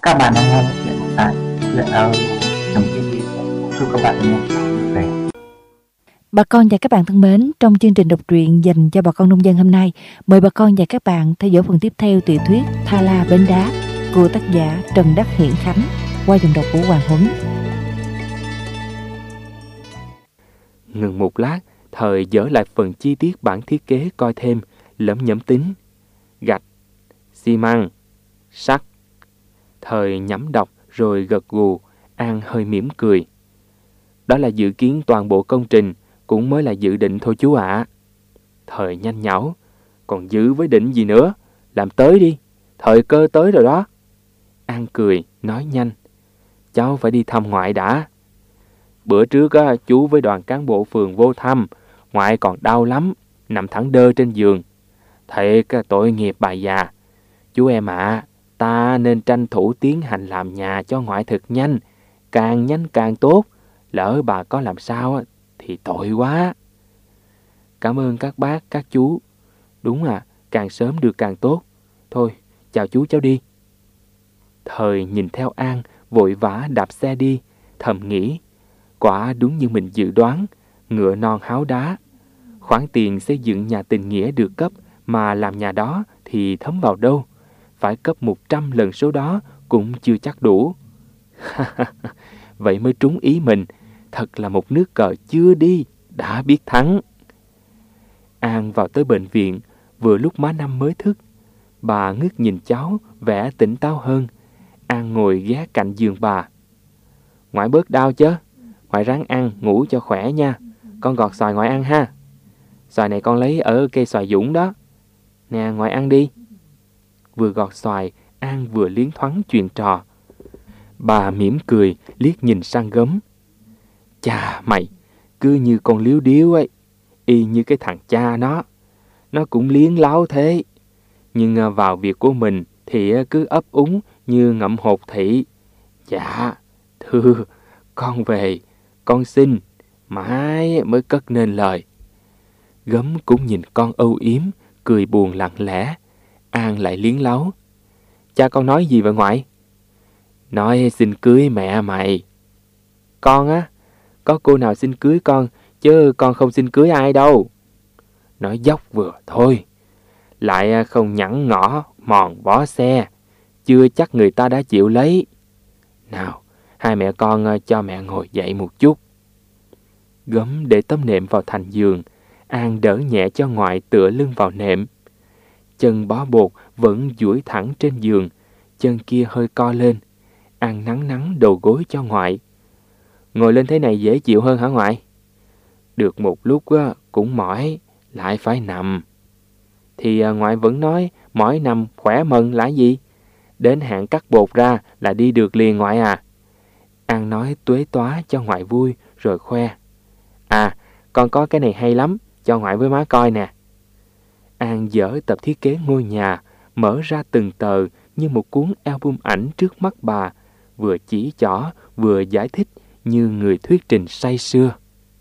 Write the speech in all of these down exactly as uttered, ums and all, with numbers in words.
Các bạn đang nghe chuyện tại chuyện audio.tv. Chúc các bạn nghe vui vẻ. Bà con và các bạn thân mến, trong chương trình đọc truyện dành cho bà con nông dân hôm nay, mời bà con và các bạn theo dõi phần tiếp theo tiểu thuyết Tha La Bến Đá của tác giả Trần Đắc Hiển Khánh qua giọng đọc của Hoàng Huấn. Ngừng một lát, Thời dở lại phần chi tiết bản thiết kế coi thêm, lẩm nhẩm tính. Gạch, xi măng, sắt. Thời nhẩm đọc rồi gật gù, An hơi mỉm cười. Đó là dự kiến toàn bộ công trình, cũng mới là dự định thôi chú ạ. Thời nhanh nhảu, còn dự với định gì nữa, làm tới đi, thời cơ tới rồi đó. An cười, nói nhanh. Cháu phải đi thăm ngoại đã. Bữa trước á, chú với đoàn cán bộ phường vô thăm, ngoại còn đau lắm, nằm thẳng đơ trên giường. Thiệt tội nghiệp bà già. Chú em ạ, à, ta nên tranh thủ tiến hành làm nhà cho ngoại thật nhanh, càng nhanh càng tốt. Lỡ bà có làm sao á, thì tội quá. Cảm ơn các bác, các chú. Đúng à, càng sớm được càng tốt. Thôi, chào chú cháu đi. Thời nhìn theo An, vội vã đạp xe đi, thầm nghĩ. Quả đúng như mình dự đoán, ngựa non háo đá. Khoản tiền xây dựng nhà tình nghĩa được cấp mà làm nhà đó thì thấm vào đâu. Phải cấp một trăm lần số đó cũng chưa chắc đủ. Vậy mới trúng ý mình, thật là một nước cờ chưa đi, đã biết thắng. An vào tới bệnh viện, vừa lúc má Năm mới thức. Bà ngước nhìn cháu, vẻ tỉnh táo hơn. An ngồi ghé cạnh giường bà. Ngoại bớt đau chứ? Ngoại ráng ăn, ngủ cho khỏe nha. Con gọt xoài ngoại ăn ha. Xoài này con lấy ở cây xoài Dũng đó. Nè, ngoại ăn đi. Vừa gọt xoài, An vừa liến thoáng chuyện trò. Bà mỉm cười, liếc nhìn sang Gấm. Chà mày, cứ như con liếu điếu ấy. Y như cái thằng cha nó. Nó cũng liến láo thế. Nhưng vào việc của mình thì cứ ấp úng như ngậm hột thị. Dạ, thưa, con về, con xin, mãi mới cất nên lời. Gấm cũng nhìn con âu yếm, cười buồn lặng lẽ. An lại liến láu. Cha con nói gì vậy ngoại? Nói xin cưới mẹ mày. Con á, có cô nào xin cưới con, chứ con không xin cưới ai đâu. Nói dốc vừa thôi. Lại không nhẵn ngõ, mòn vó xe. Chưa chắc người ta đã chịu lấy. Nào, hai mẹ con cho mẹ ngồi dậy một chút. Gấm để tấm nệm vào thành giường. An đỡ nhẹ cho ngoại tựa lưng vào nệm. Chân bó bột vẫn duỗi thẳng trên giường. Chân kia hơi co lên. An nắng nắng đầu gối cho ngoại. Ngồi lên thế này dễ chịu hơn hả ngoại? Được một lúc cũng mỏi, lại phải nằm. Thì ngoại vẫn nói mỏi nằm khỏe mần là gì? Đến hạn cắt bột ra là đi được liền ngoại à. An nói tuế tóa cho ngoại vui rồi khoe. À, con có cái này hay lắm, cho ngoại với má coi nè. An dở tập thiết kế ngôi nhà, mở ra từng tờ như một cuốn album ảnh trước mắt bà, vừa chỉ trỏ vừa giải thích như người thuyết trình say sưa.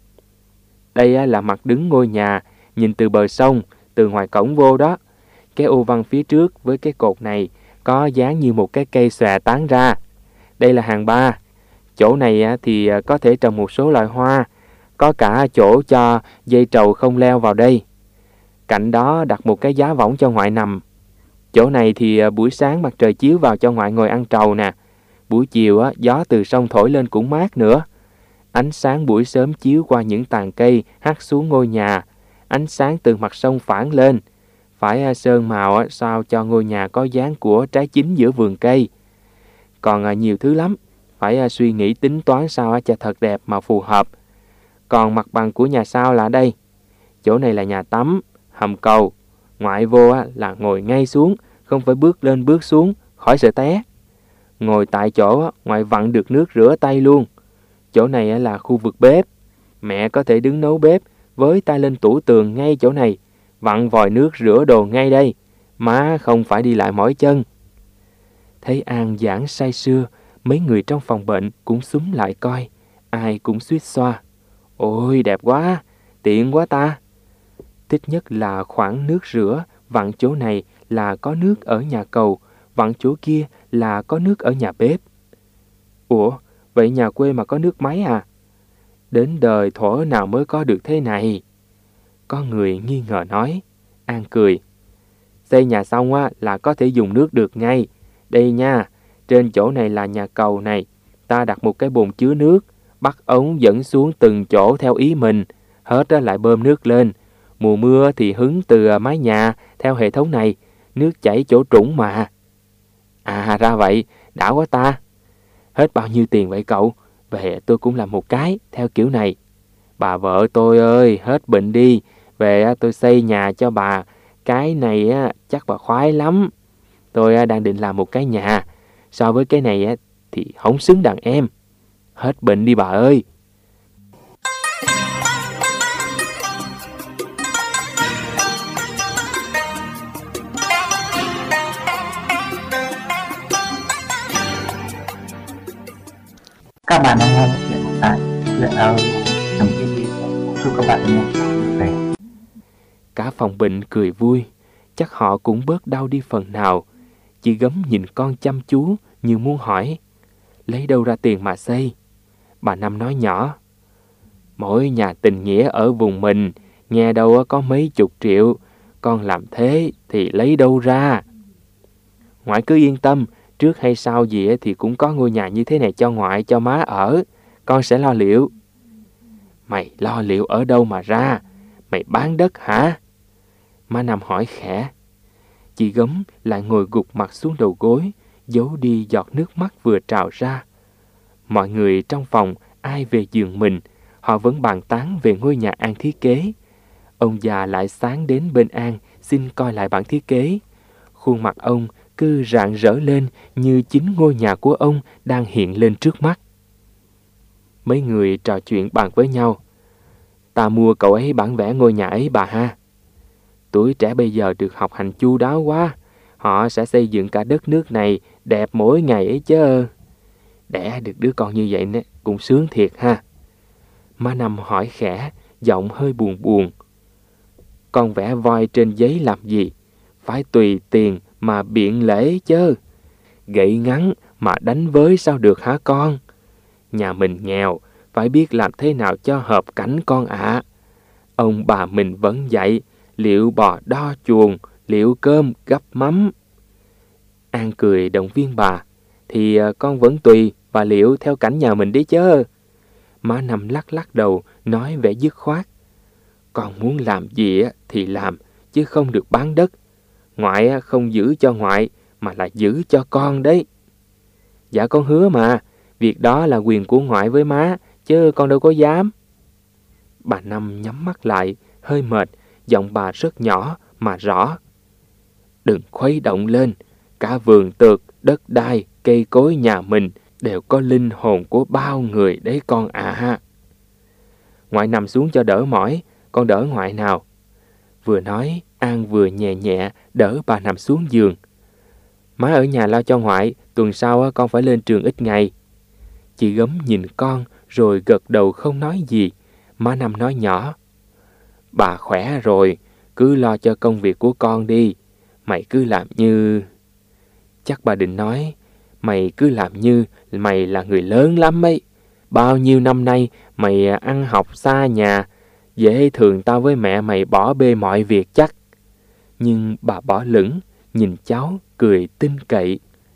Đây là mặt đứng ngôi nhà, nhìn từ bờ sông, từ ngoài cổng vô đó. Cái ô văn phía trước với cái cột này có dáng như một cái cây xòe tán ra. Đây là hàng ba. Chỗ này thì có thể trồng một số loại hoa, có cả chỗ cho dây trầu không leo vào đây. Cạnh đó đặt một cái giá võng cho ngoại nằm. Chỗ này thì buổi sáng mặt trời chiếu vào cho ngoại ngồi ăn trầu nè. Buổi chiều gió từ sông thổi lên cũng mát nữa. Ánh sáng buổi sớm chiếu qua những tàn cây hắt xuống ngôi nhà. Ánh sáng từ mặt sông phản lên. Phải sơn màu sao cho ngôi nhà có dáng của trái chín giữa vườn cây. Còn nhiều thứ lắm. Phải suy nghĩ tính toán sao cho thật đẹp mà phù hợp. Còn mặt bằng của nhà sau là đây. Chỗ này là nhà tắm, hầm cầu. Ngoại vô là ngồi ngay xuống, không phải bước lên bước xuống, khỏi sợ té. Ngồi tại chỗ ngoại vặn được nước rửa tay luôn. Chỗ này là khu vực bếp. Mẹ có thể đứng nấu bếp, với tay lên tủ tường ngay chỗ này. Vặn vòi nước rửa đồ ngay đây. Má không phải đi lại mỏi chân. Thấy An giảng say sưa, mấy người trong phòng bệnh cũng xúm lại coi. Ai cũng suýt xoa. Ôi đẹp quá, tiện quá ta. Thích nhất là khoảng nước rửa, vặn chỗ này là có nước ở nhà cầu, vặn chỗ kia là có nước ở nhà bếp. Ủa, vậy nhà quê mà có nước máy à? Đến đời thuở nào mới có được thế này? Có người nghi ngờ nói. An cười. Xây nhà xong á, là có thể dùng nước được ngay. Đây nha, trên chỗ này là nhà cầu này. Ta đặt một cái bồn chứa nước, bắt ống dẫn xuống từng chỗ theo ý mình. Hết á, lại bơm nước lên. Mùa mưa thì hứng từ mái nhà theo hệ thống này. Nước chảy chỗ trũng mà. À ra vậy, đã quá ta. Hết bao nhiêu tiền vậy cậu? Về tôi cũng làm một cái theo kiểu này. Bà vợ tôi ơi, hết bệnh đi. Về tôi xây nhà cho bà. Cái này á, chắc bà khoái lắm. Tôi đang định làm một cái nhà. So với cái này á, thì không xứng đàn em. Hết bệnh đi bà ơi. Các bạn đang nghe chuyện tại chuyện audio chấm tv. Chúc các bạn nghe vui vẻ. Cả phòng bệnh cười vui. Chắc họ cũng bớt đau đi phần nào. Chị Gấm nhìn con chăm chú như muốn hỏi. Lấy đâu ra tiền mà xây? Bà Năm nói nhỏ. Mỗi nhà tình nghĩa ở vùng mình, nghe đâu có mấy chục triệu. Con làm thế thì lấy đâu ra? Ngoại cứ yên tâm, trước hay sau gì thì cũng có ngôi nhà như thế này cho ngoại, cho má ở. Con sẽ lo liệu. Mày lo liệu ở đâu mà ra? Mày bán đất hả? Má Năm hỏi khẽ. Chị Gấm lại ngồi gục mặt xuống đầu gối, giấu đi giọt nước mắt vừa trào ra. Mọi người trong phòng ai về giường mình, họ vẫn bàn tán về ngôi nhà An thiết kế. Ông già lại sáng đến bên An xin coi lại bản thiết kế. Khuôn mặt ông cứ rạng rỡ lên như chính ngôi nhà của ông đang hiện lên trước mắt. Mấy người trò chuyện bàn với nhau. Ta mua cậu ấy bản vẽ ngôi nhà ấy bà ha. Tuổi trẻ bây giờ được học hành chu đáo quá. Họ sẽ xây dựng cả đất nước này đẹp mỗi ngày ấy chứ. Đẻ được đứa con như vậy nè, cũng sướng thiệt ha. Má Năm hỏi khẽ, giọng hơi buồn buồn. Con vẽ voi trên giấy làm gì? Phải tùy tiền mà biện lễ chứ. Gậy ngắn mà đánh với sao được hả con? Nhà mình nghèo, phải biết làm thế nào cho hợp cảnh con ạ. À. Ông bà mình vẫn dạy, liệu bò đo chuồng, liệu cơm gắp mắm. An cười động viên bà, thì con vẫn tùy và liệu theo cảnh nhà mình đấy chứ. Má Năm lắc lắc đầu, nói vẻ dứt khoát. Con muốn làm gì thì làm, chứ không được bán đất. Ngoại không giữ cho ngoại, mà là giữ cho con đấy. Dạ con hứa mà, việc đó là quyền của ngoại với má, chứ con đâu có dám. Bà Năm nhắm mắt lại, hơi mệt, giọng bà rất nhỏ mà rõ. Đừng khuấy động lên, cả vườn tược, đất đai, cây cối nhà mình đều có linh hồn của bao người đấy con ạ. À. Ngoại nằm xuống cho đỡ mỏi, con đỡ ngoại nào. Vừa nói, An vừa nhẹ nhẹ đỡ bà nằm xuống giường. Má ở nhà lo cho ngoại, tuần sau con phải lên trường ít ngày. Chị Gấm nhìn con rồi gật đầu không nói gì. Má Năm nói nhỏ. Bà khỏe rồi, cứ lo cho công việc của con đi. Mày cứ làm như... Chắc bà định nói, mày cứ làm như mày là người lớn lắm ấy. Bao nhiêu năm nay mày ăn học xa nhà, dễ thường tao với mẹ mày bỏ bê mọi việc chắc. Nhưng bà bỏ lửng, nhìn cháu, cười tin cậy.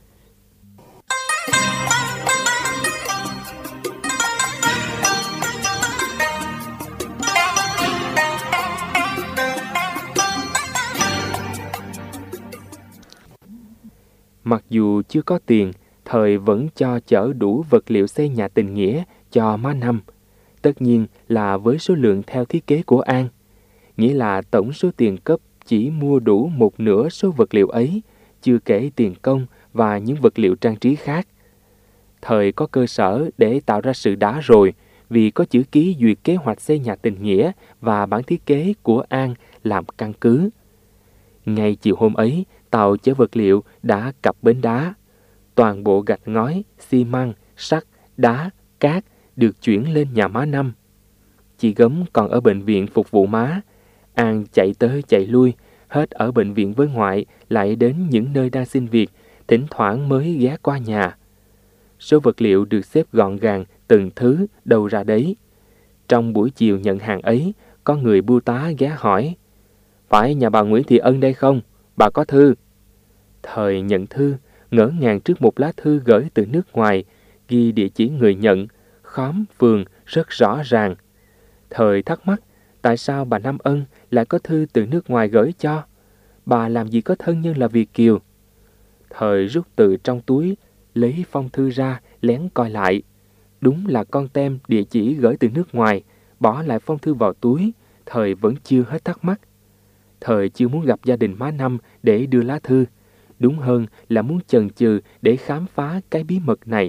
Mặc dù chưa có tiền, Thời vẫn cho chở đủ vật liệu xây nhà tình nghĩa cho má Năm. Tất nhiên là với số lượng theo thiết kế của An. Nghĩa là tổng số tiền cấp chỉ mua đủ một nửa số vật liệu ấy, chưa kể tiền công và những vật liệu trang trí khác. Thời có cơ sở để tạo ra sự đá rồi, vì có chữ ký duyệt kế hoạch xây nhà tình nghĩa và bản thiết kế của An làm căn cứ. Ngay chiều hôm ấy, tàu chở vật liệu đã cập bến đá. Toàn bộ gạch ngói, xi măng, sắt, đá, cát được chuyển lên nhà má Năm. Chị Gấm còn ở bệnh viện phục vụ má. An chạy tới chạy lui, hết ở bệnh viện với ngoại, lại đến những nơi đang xin việc, thỉnh thoảng mới ghé qua nhà. Số vật liệu được xếp gọn gàng, từng thứ đâu ra đấy. Trong buổi chiều nhận hàng ấy, có người bưu tá ghé hỏi: "Phải nhà bà Nguyễn Thị Ân đây không? Bà có thư." Thời nhận thư, ngỡ ngàng trước một lá thư gửi từ nước ngoài, ghi địa chỉ người nhận, khóm, phường rất rõ ràng. Thời thắc mắc, tại sao bà Năm Ân lại có thư từ nước ngoài gửi cho? Bà làm gì có thân nhân là Việt kiều? Thời rút từ trong túi, lấy phong thư ra, lén coi lại. Đúng là con tem địa chỉ gửi từ nước ngoài, bỏ lại phong thư vào túi. Thời vẫn chưa hết thắc mắc. Thời chưa muốn gặp gia đình má Năm để đưa lá thư. Đúng hơn là muốn chần chừ để khám phá cái bí mật này.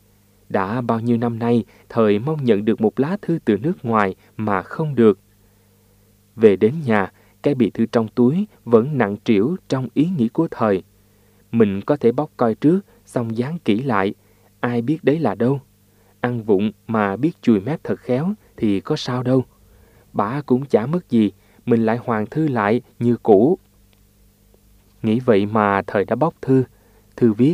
Đã bao nhiêu năm nay, Thời mong nhận được một lá thư từ nước ngoài mà không được. Về đến nhà, cái bì thư trong túi vẫn nặng trĩu trong ý nghĩ của Thời. Mình có thể bóc coi trước, xong dán kỹ lại. Ai biết đấy là đâu. Ăn vụng mà biết chùi mép thật khéo thì có sao đâu. Bả cũng chả mất gì, mình lại hoàn thư lại như cũ. Nghĩ vậy mà Thời đã bóc thư. Thư viết: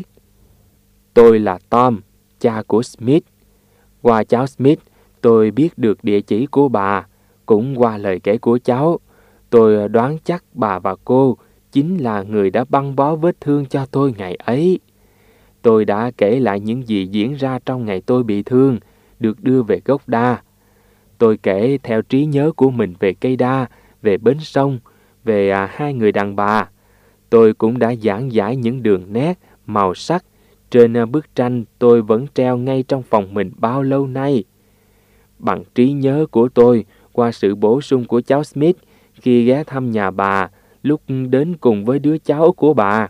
"Tôi là Tom, cha của Smith. Qua cháu Smith, tôi biết được địa chỉ của bà. Cũng qua lời kể của cháu, tôi đoán chắc bà và cô chính là người đã băng bó vết thương cho tôi ngày ấy. Tôi đã kể lại những gì diễn ra trong ngày tôi bị thương, được đưa về gốc đa. Tôi kể theo trí nhớ của mình về cây đa, về bến sông, về à, hai người đàn bà. Tôi cũng đã giảng giải những đường nét, màu sắc trên à, bức tranh tôi vẫn treo ngay trong phòng mình bao lâu nay. Bằng trí nhớ của tôi, qua sự bổ sung của cháu Smith khi ghé thăm nhà bà, lúc đến cùng với đứa cháu của bà,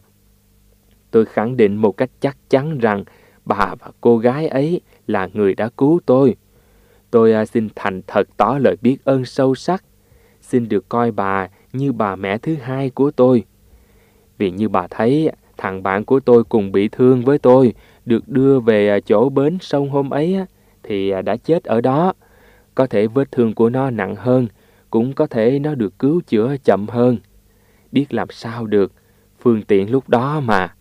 tôi khẳng định một cách chắc chắn rằng bà và cô gái ấy là người đã cứu tôi. Tôi à, xin thành thật tỏ lời biết ơn sâu sắc, xin được coi bà như bà mẹ thứ hai của tôi. Vì như bà thấy, thằng bạn của tôi cùng bị thương với tôi, được đưa về chỗ bến sông hôm ấy thì đã chết ở đó. Có thể vết thương của nó nặng hơn, cũng có thể nó được cứu chữa chậm hơn. Biết làm sao được, phương tiện lúc đó mà.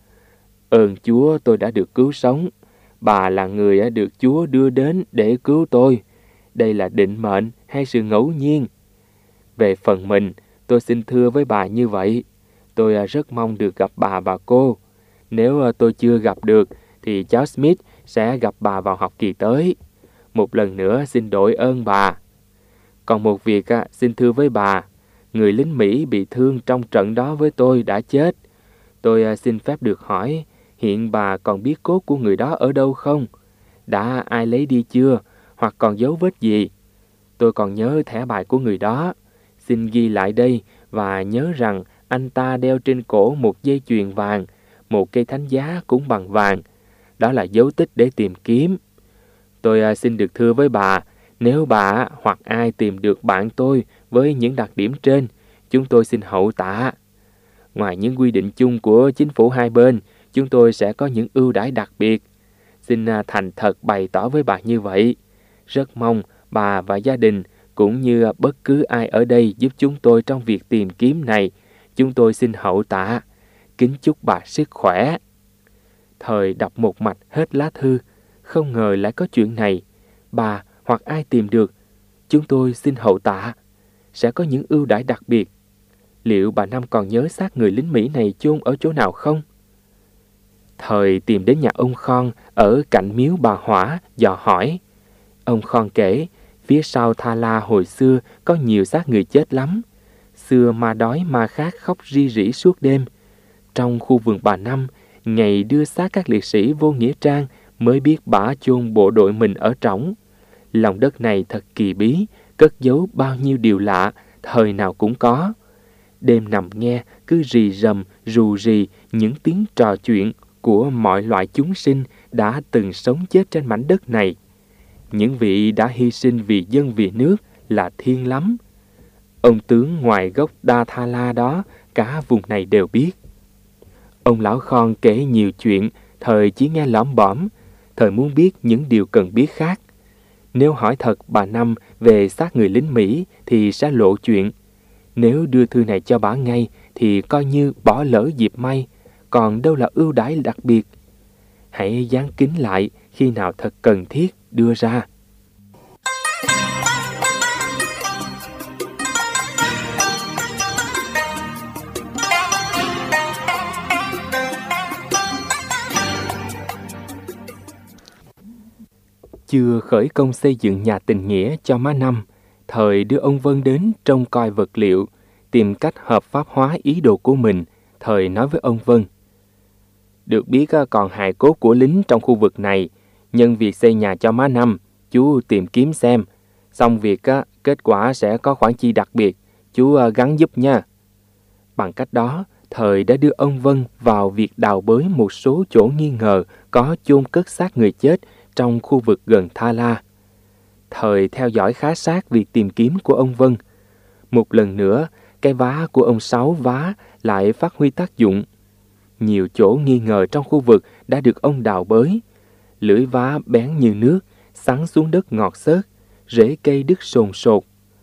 Ơn Chúa tôi đã được cứu sống. Bà là người được Chúa đưa đến để cứu tôi. Đây là định mệnh hay sự ngẫu nhiên? Về phần mình, tôi xin thưa với bà như vậy. Tôi rất mong được gặp bà và cô. Nếu tôi chưa gặp được, thì cháu Smith sẽ gặp bà vào học kỳ tới. Một lần nữa xin đội ơn bà. Còn một việc xin thưa với bà. Người lính Mỹ bị thương trong trận đó với tôi đã chết. Tôi xin phép được hỏi, hiện bà còn biết cốt của người đó ở đâu không? Đã ai lấy đi chưa? Hoặc còn dấu vết gì? Tôi còn nhớ thẻ bài của người đó. Xin ghi lại đây và nhớ rằng anh ta đeo trên cổ một dây chuyền vàng, một cây thánh giá cũng bằng vàng. Đó là dấu tích để tìm kiếm. Tôi xin được thưa với bà, nếu bà hoặc ai tìm được bạn tôi với những đặc điểm trên, chúng tôi xin hậu tạ. Ngoài những quy định chung của chính phủ hai bên, chúng tôi sẽ có những ưu đãi đặc biệt. Xin thành thật bày tỏ với bà như vậy. Rất mong bà và gia đình cũng như bất cứ ai ở đây giúp chúng tôi trong việc tìm kiếm này. Chúng tôi xin hậu tạ. Kính chúc bà sức khỏe. Thời đọc một mạch hết lá thư. Không ngờ lại có chuyện này. Bà hoặc ai tìm được, chúng tôi xin hậu tạ. Sẽ có những ưu đãi đặc biệt. Liệu bà Năm còn nhớ xác người lính Mỹ này chôn ở chỗ nào không? Thời tìm đến nhà ông Khon ở cạnh miếu bà Hỏa, dò hỏi. Ông Khon kể, phía sau Tha La hồi xưa có nhiều xác người chết lắm. Xưa ma đói ma khát khóc ri rỉ suốt đêm. Trong khu vườn bà Năm, ngày đưa xác các liệt sĩ vô nghĩa trang mới biết bả chôn bộ đội mình ở trỏng. Lòng đất này thật kỳ bí, cất giấu bao nhiêu điều lạ, thời nào cũng có. Đêm nằm nghe cứ rì rầm rù rì những tiếng trò chuyện của mọi loại chúng sinh đã từng sống chết trên mảnh đất này. Những vị đã hy sinh vì dân vì nước là thiên lắm. Ông tướng ngoài gốc Đa Tha La đó, cả vùng này đều biết. Ông lão Khon kể nhiều chuyện, thời chỉ nghe lỏm bõm, thời muốn biết những điều cần biết khác. Nếu hỏi thật bà Năm về xác người lính Mỹ thì sẽ lộ chuyện. Nếu đưa thư này cho bà ngay thì coi như bỏ lỡ dịp may, còn đâu là ưu đãi đặc biệt. Hãy dán kính lại khi nào thật cần thiết đưa ra. Chưa khởi công xây dựng nhà tình nghĩa cho má Năm, thời đưa ông Vân đến trông coi vật liệu, tìm cách hợp pháp hóa ý đồ của mình. Thời nói với ông Vân: được biết còn hài cốt của lính trong khu vực này, nhân việc xây nhà cho má Năm, chú tìm kiếm xem. Xong việc kết quả sẽ có khoản chi đặc biệt, chú gắng giúp nha. Bằng cách đó, thời đã đưa ông Vân vào việc đào bới một số chỗ nghi ngờ có chôn cất xác người chết trong khu vực gần Tha La. Thời theo dõi khá sát việc tìm kiếm của ông Vân. Một lần nữa, cái vá của ông Sáu vá lại phát huy tác dụng. Nhiều chỗ nghi ngờ trong khu vực đã được ông đào bới. Lưỡi vá bén như nước, sắn xuống đất ngọt xớt, rễ cây đứt sồn sột.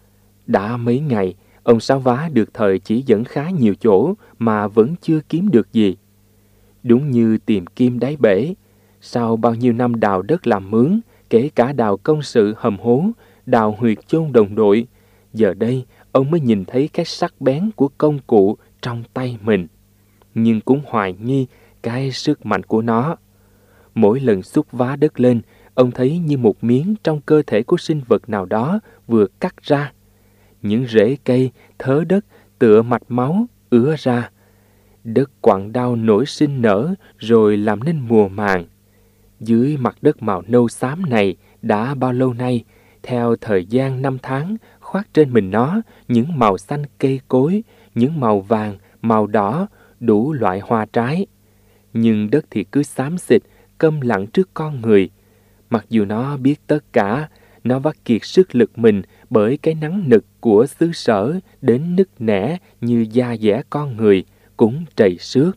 Đã mấy ngày, ông Sáu vá được thời chỉ dẫn khá nhiều chỗ mà vẫn chưa kiếm được gì. Đúng như tìm kim đáy bể. Sau bao nhiêu năm đào đất làm mướn, kể cả đào công sự hầm hố, đào huyệt chôn đồng đội, giờ đây ông mới nhìn thấy cái sắc bén của công cụ trong tay mình, nhưng cũng hoài nghi cái sức mạnh của nó. Mỗi lần xúc vá đất lên, ông thấy như một miếng trong cơ thể của sinh vật nào đó vừa cắt ra. Những rễ cây, thớ đất tựa mạch máu ứa ra. Đất quặn đau nổi sinh nở rồi làm nên mùa màng. Dưới mặt đất màu nâu xám này đã bao lâu nay, theo thời gian năm tháng, khoác trên mình nó những màu xanh cây cối, những màu vàng, màu đỏ, đủ loại hoa trái. Nhưng đất thì cứ xám xịt, câm lặng trước con người. Mặc dù nó biết tất cả, nó vắt kiệt sức lực mình bởi cái nắng nực của xứ sở đến nứt nẻ như da dẻ con người, cũng trầy xước.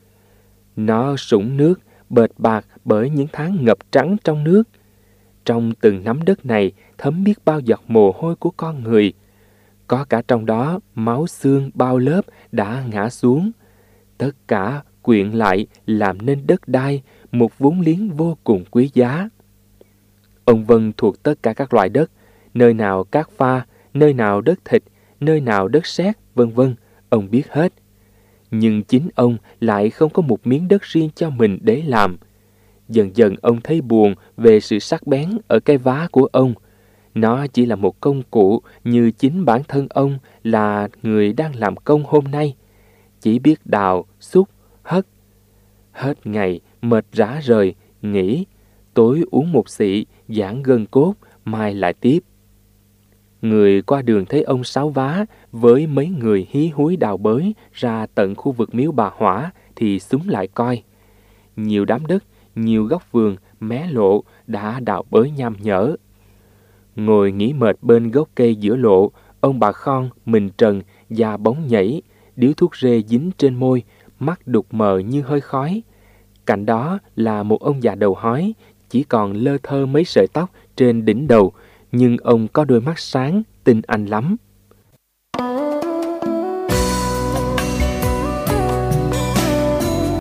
Nó sũng nước, bệt bạc bởi những tháng ngập trắng trong nước. Trong từng nắm đất này thấm biết bao giọt mồ hôi của con người. Có cả trong đó máu xương bao lớp đã ngã xuống. Tất cả quyện lại làm nên đất đai, một vốn liếng vô cùng quý giá. Ông Vân thuộc tất cả các loại đất, nơi nào cát pha, nơi nào đất thịt, nơi nào đất sét, vân vân, ông biết hết. Nhưng chính ông lại không có một miếng đất riêng cho mình để làm. Dần dần ông thấy buồn về sự sắc bén ở cái vá của ông. Nó chỉ là một công cụ như chính bản thân ông là người đang làm công hôm nay. Chỉ biết đào, xúc, hất. Hết ngày, mệt rã rời, nghỉ. Tối uống một xị, giãn gân cốt, mai lại tiếp. Người qua đường thấy ông Sáu vá với mấy người hí húi đào bới ra tận khu vực miếu bà Hỏa thì xúm lại coi. Nhiều đám đất, nhiều góc vườn, mé lộ đã đào bới nham nhở. Ngồi nghỉ mệt bên gốc cây giữa lộ, ông bà Khon, mình trần, da bóng nhảy, điếu thuốc rê dính trên môi, mắt đục mờ như hơi khói. Cạnh đó là một ông già đầu hói, chỉ còn lơ thơ mấy sợi tóc trên đỉnh đầu, nhưng ông có đôi mắt sáng, tinh anh lắm.